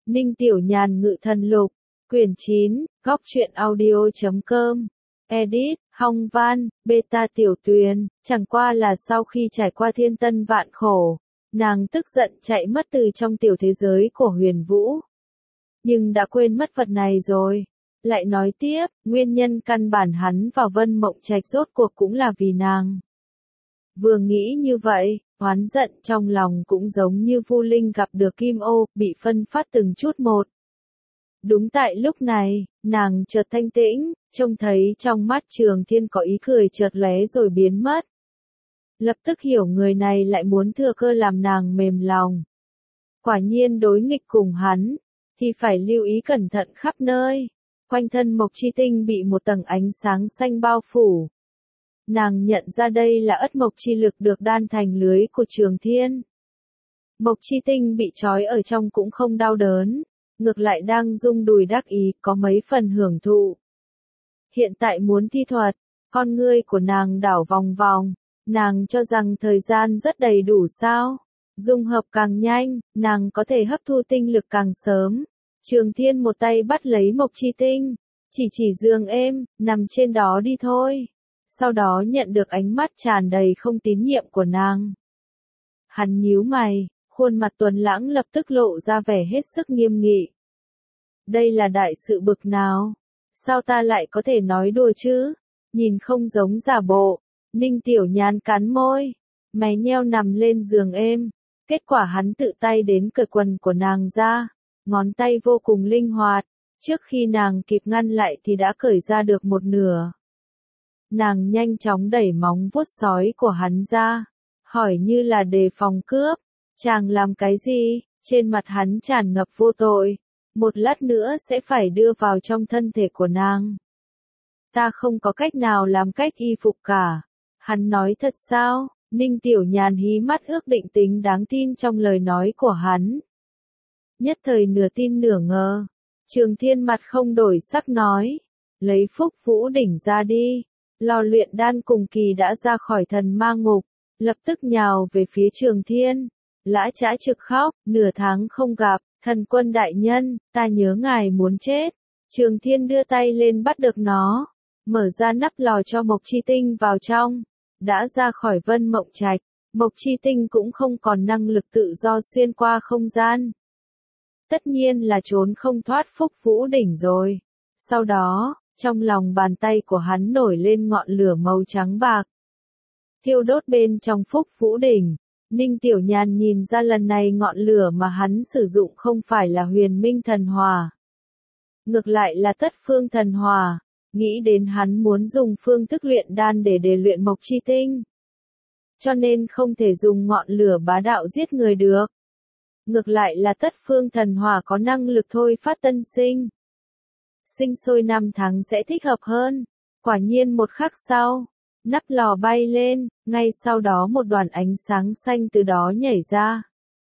Ninh Tiểu Nhàn Ngự Thần Lục, quyển 9, góc truyện audio.com, edit, Hong Văn, beta Tiểu Tuyền, chẳng qua là sau khi trải qua thiên tân vạn khổ, nàng tức giận chạy mất từ trong tiểu thế giới của Huyền Vũ. Nhưng đã quên mất vật này rồi. Lại nói tiếp, nguyên nhân căn bản hắn vào Vân Mộng Trạch rốt cuộc cũng là vì nàng. Vừa nghĩ như vậy, oán giận trong lòng cũng giống như Vu Linh gặp được Kim Ô, bị phân phát từng chút một. Đúng tại lúc này, nàng chợt thanh tĩnh, trông thấy trong mắt Trường Thiên có ý cười chợt lóe rồi biến mất. Lập tức hiểu người này lại muốn thừa cơ làm nàng mềm lòng. Quả nhiên đối nghịch cùng hắn, thì phải lưu ý cẩn thận khắp nơi. Quanh thân Mộc Chi Tinh bị một tầng ánh sáng xanh bao phủ. Nàng nhận ra đây là ất mộc chi lực được đan thành lưới của Trường Thiên. Mộc Chi Tinh bị trói ở trong cũng không đau đớn, ngược lại đang rung đùi đắc ý, có mấy phần hưởng thụ. Hiện tại muốn thi thuật, con ngươi của nàng đảo vòng vòng, nàng cho rằng thời gian rất đầy đủ sao? Dung hợp càng nhanh, nàng có thể hấp thu tinh lực càng sớm. Trường Thiên một tay bắt lấy Mộc Chi Tinh, chỉ giường êm, nằm trên đó đi thôi. Sau đó nhận được ánh mắt tràn đầy không tín nhiệm của nàng. Hắn nhíu mày, khuôn mặt tuấn lãng lập tức lộ ra vẻ hết sức nghiêm nghị. Đây là đại sự bực nào? Sao ta lại có thể nói đùa chứ? Nhìn không giống giả bộ. Ninh Tiểu Nhàn cắn môi, mày nheo nằm lên giường êm. Kết quả hắn tự tay đến cởi quần của nàng ra, ngón tay vô cùng linh hoạt. Trước khi nàng kịp ngăn lại thì đã cởi ra được một nửa. Nàng nhanh chóng đẩy móng vuốt sói của hắn ra, hỏi như là đề phòng cướp, chàng làm cái gì? Trên mặt hắn tràn ngập vô tội, một lát nữa sẽ phải đưa vào trong thân thể của nàng. Ta không có cách nào làm cách y phục cả. Hắn nói thật sao? Ninh Tiểu Nhàn hí mắt ước định tính đáng tin trong lời nói của hắn. Nhất thời nửa tin nửa ngờ, Trường Thiên mặt không đổi sắc nói, lấy Phúc Vũ đỉnh ra đi. Lò luyện đan cùng kỳ đã ra khỏi thần ma ngục, lập tức nhào về phía Trường Thiên. Lã Trã trực khóc, nửa tháng không gặp, thần quân đại nhân, ta nhớ ngài muốn chết. Trường Thiên đưa tay lên bắt được nó, mở ra nắp lò cho Mộc Chi Tinh vào trong. Đã ra khỏi Vân Mộng Trạch, Mộc Chi Tinh cũng không còn năng lực tự do xuyên qua không gian. Tất nhiên là trốn không thoát Phúc Vũ đỉnh rồi. Sau đó, trong lòng bàn tay của hắn nổi lên ngọn lửa màu trắng bạc. Thiêu đốt bên trong Phúc Vũ đỉnh, Ninh Tiểu Nhàn nhìn ra lần này ngọn lửa mà hắn sử dụng không phải là Huyền Minh thần hỏa. Ngược lại là Tất Phương thần hỏa, nghĩ đến hắn muốn dùng phương thức luyện đan để luyện Mộc Chi Tinh. Cho nên không thể dùng ngọn lửa bá đạo giết người được. Ngược lại là Tất Phương thần hỏa có năng lực thôi phát tân sinh. Sinh sôi 5 tháng sẽ thích hợp hơn. Quả nhiên một khắc sau, nắp lò bay lên, ngay sau đó một đoàn ánh sáng xanh từ đó nhảy ra.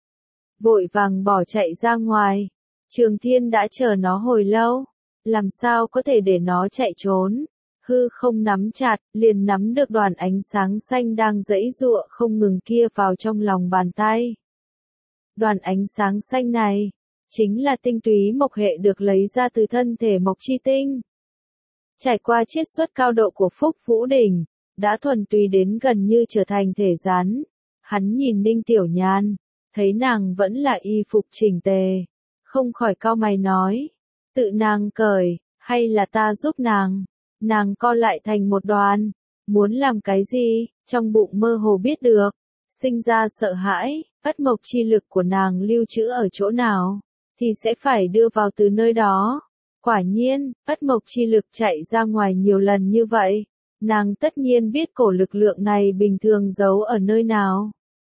Vội vàng bỏ chạy ra ngoài. Trường Thiên đã chờ nó hồi lâu, làm sao có thể để nó chạy trốn. Hư không nắm chặt, liền nắm được đoàn ánh sáng xanh đang giãy giụa không ngừng kia vào trong lòng bàn tay. Đoàn ánh sáng xanh này chính là tinh túy mộc hệ được lấy ra từ thân thể Mộc Chi Tinh. Trải qua chiết xuất cao độ của Phúc Vũ đỉnh, đã thuần túy đến gần như trở thành thể rắn. Hắn nhìn Ninh Tiểu Nhàn, thấy nàng vẫn là y phục chỉnh tề, không khỏi cau mày nói, tự nàng cởi, hay là ta giúp nàng? Nàng co lại thành một đoàn, muốn làm cái gì, trong bụng mơ hồ biết được, sinh ra sợ hãi, ất mộc chi lực của nàng lưu trữ ở chỗ nào, thì sẽ phải đưa vào từ nơi đó. Quả nhiên, ất mộc chi lực chạy ra ngoài nhiều lần như vậy, nàng tất nhiên biết cổ lực lượng này bình thường giấu ở nơi nào.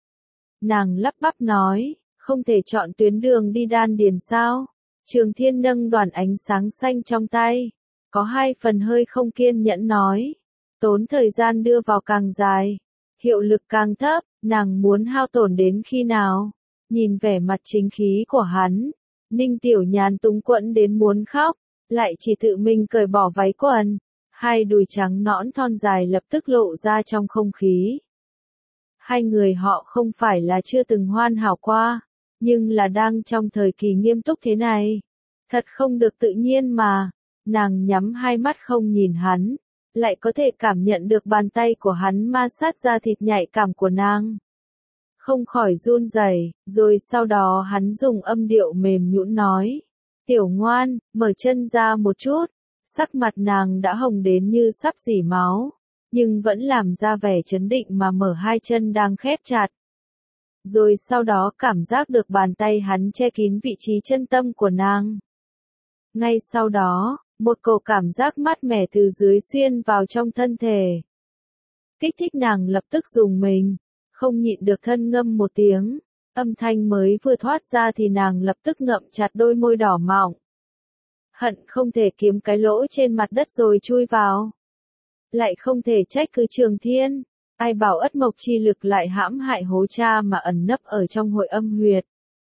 Nàng lắp bắp nói, không thể chọn tuyến đường đi đan điền sao? Trường Thiên nâng đoàn ánh sáng xanh trong tay, có 2 phần hơi không kiên nhẫn nói, tốn thời gian đưa vào càng dài, hiệu lực càng thấp, nàng muốn hao tổn đến khi nào? Nhìn vẻ mặt chính khí của hắn, Ninh Tiểu Nhàn túng quẫn đến muốn khóc, lại chỉ tự mình cởi bỏ váy quần, 2 đùi trắng nõn thon dài lập tức lộ ra trong không khí. Hai người họ không phải là chưa từng hoàn hảo qua, nhưng là đang trong thời kỳ nghiêm túc thế này. Thật không được tự nhiên mà, nàng nhắm hai mắt không nhìn hắn, lại có thể cảm nhận được bàn tay của hắn ma sát da thịt nhạy cảm của nàng. Không khỏi run rẩy, rồi sau đó hắn dùng âm điệu mềm nhũn nói. Tiểu ngoan, mở chân ra một chút, sắc mặt nàng đã hồng đến như sắp rỉ máu, nhưng vẫn làm ra vẻ trấn định mà mở hai chân đang khép chặt. Rồi sau đó cảm giác được bàn tay hắn che kín vị trí chân tâm của nàng. Ngay sau đó, một cổ cảm giác mát mẻ từ dưới xuyên vào trong thân thể. Kích thích nàng lập tức rùng mình, không nhịn được thân ngâm một tiếng, âm thanh mới vừa thoát ra thì nàng lập tức ngậm chặt đôi môi đỏ mọng. Hận không thể kiếm cái lỗ trên mặt đất rồi chui vào. Lại không thể trách cứ Trường Thiên, ai bảo Ất Mộc chi lực lại hãm hại hố cha mà ẩn nấp ở trong hội âm huyệt.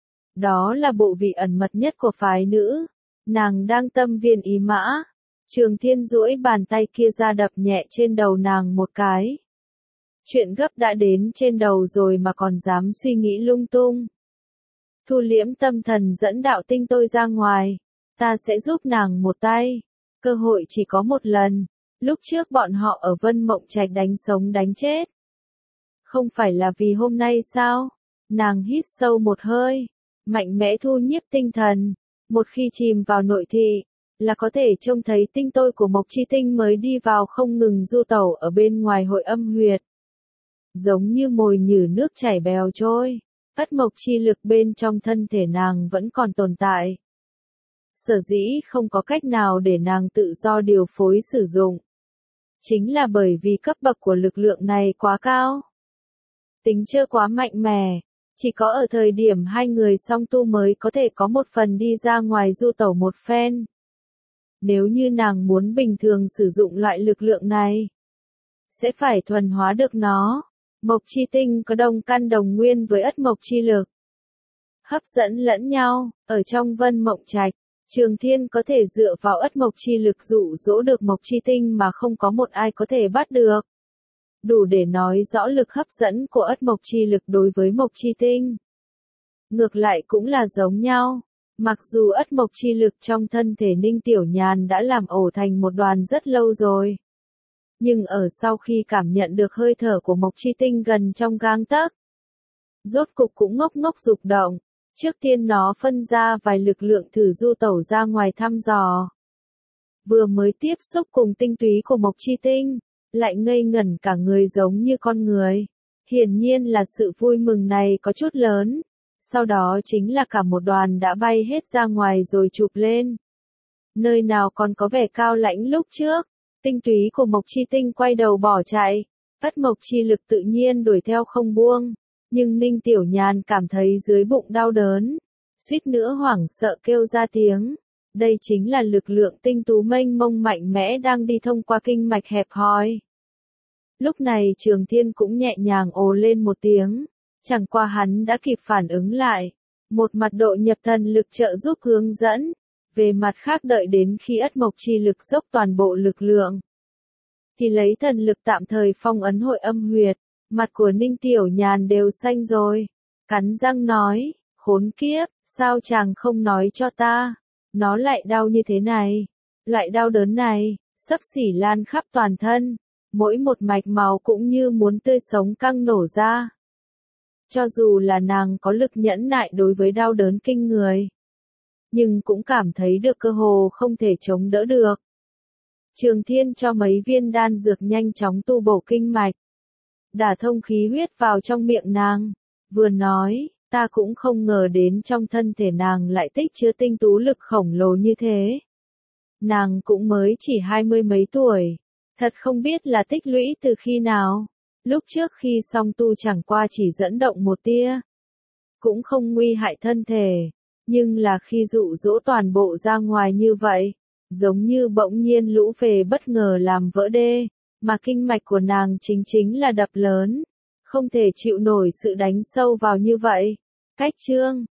Đó là bộ vị ẩn mật nhất của phái nữ, nàng đang tâm viên ý mã. Trường Thiên duỗi bàn tay kia ra đập nhẹ trên đầu nàng một cái. Chuyện gấp đã đến trên đầu rồi mà còn dám suy nghĩ lung tung. Thu liễm tâm thần dẫn đạo tinh tôi ra ngoài, ta sẽ giúp nàng một tay. Cơ hội chỉ có một lần, lúc trước bọn họ ở Vân Mộng Trạch đánh sống đánh chết. Không phải là vì hôm nay sao? Nàng hít sâu một hơi, mạnh mẽ thu nhiếp tinh thần, một khi chìm vào nội thị, là có thể trông thấy tinh tôi của Mộc Chi Tinh mới đi vào không ngừng du tẩu ở bên ngoài hội âm huyệt. Giống như mồi nhử nước chảy bèo trôi, Ất Mộc chi lực bên trong thân thể nàng vẫn còn tồn tại. Sở dĩ không có cách nào để nàng tự do điều phối sử dụng. Chính là bởi vì cấp bậc của lực lượng này quá cao. Tính chưa quá mạnh mẽ, chỉ có ở thời điểm hai người song tu mới có thể có một phần đi ra ngoài du tẩu một phen. Nếu như nàng muốn bình thường sử dụng loại lực lượng này, sẽ phải thuần hóa được nó. Mộc Chi Tinh có đồng căn đồng nguyên với Ất Mộc chi lực, hấp dẫn lẫn nhau. Ở trong Vân Mộng Trạch, Trường Thiên có thể dựa vào Ất Mộc chi lực dụ dỗ được Mộc Chi Tinh mà không có một ai có thể bắt được. Đủ để nói rõ lực hấp dẫn của Ất Mộc chi lực đối với Mộc Chi Tinh. Ngược lại cũng là giống nhau. Mặc dù Ất Mộc chi lực trong thân thể Ninh Tiểu Nhàn đã làm ổ thành một đoàn rất lâu rồi. Nhưng ở sau khi cảm nhận được hơi thở của Mộc Chi Tinh gần trong gang tấc, rốt cục cũng ngốc ngốc dục động. Trước tiên nó phân ra vài lực lượng thử du tẩu ra ngoài thăm dò. Vừa mới tiếp xúc cùng tinh túy của Mộc Chi Tinh, lại ngây ngẩn cả người giống như con người. Hiển nhiên là sự vui mừng này có chút lớn. Sau đó chính là cả một đoàn đã bay hết ra ngoài rồi chụp lên. Nơi nào còn có vẻ cao lãnh lúc trước, tinh túy của Mộc Chi Tinh quay đầu bỏ chạy. Ất Mộc chi lực tự nhiên đuổi theo không buông. Nhưng Ninh Tiểu Nhàn cảm thấy dưới bụng đau đớn, suýt nữa hoảng sợ kêu ra tiếng. Đây chính là lực lượng tinh tú mênh mông mạnh mẽ đang đi thông qua kinh mạch hẹp hòi. Lúc này Trường Thiên cũng nhẹ nhàng ồ lên một tiếng, chẳng qua hắn đã kịp phản ứng lại. Một mặt độ nhập thần lực trợ giúp hướng dẫn, về mặt khác đợi đến khi Ất Mộc chi lực dốc toàn bộ lực lượng, thì lấy thần lực tạm thời phong ấn hội âm huyệt. Mặt của Ninh Tiểu Nhàn đều xanh rồi, cắn răng nói, khốn kiếp, sao chàng không nói cho ta, nó lại đau như thế này, loại đau đớn này, xấp xỉ lan khắp toàn thân, mỗi một mạch máu cũng như muốn tươi sống căng nổ ra. Cho dù là nàng có lực nhẫn nại đối với đau đớn kinh người, nhưng cũng cảm thấy được cơ hồ không thể chống đỡ được. Trường Thiên cho mấy viên đan dược nhanh chóng tu bổ kinh mạch, đả thông khí huyết vào trong miệng nàng, vừa nói, ta cũng không ngờ đến trong thân thể nàng lại tích chứa tinh tú lực khổng lồ như thế. Nàng cũng mới chỉ 20 mấy tuổi, thật không biết là tích lũy từ khi nào, lúc trước khi song tu chẳng qua chỉ dẫn động một tia, cũng không nguy hại thân thể, nhưng là khi dụ dỗ toàn bộ ra ngoài như vậy, giống như bỗng nhiên lũ về bất ngờ làm vỡ đê. Mà kinh mạch của nàng chính là đập lớn, không thể chịu nổi sự đánh sâu vào như vậy. Cách chương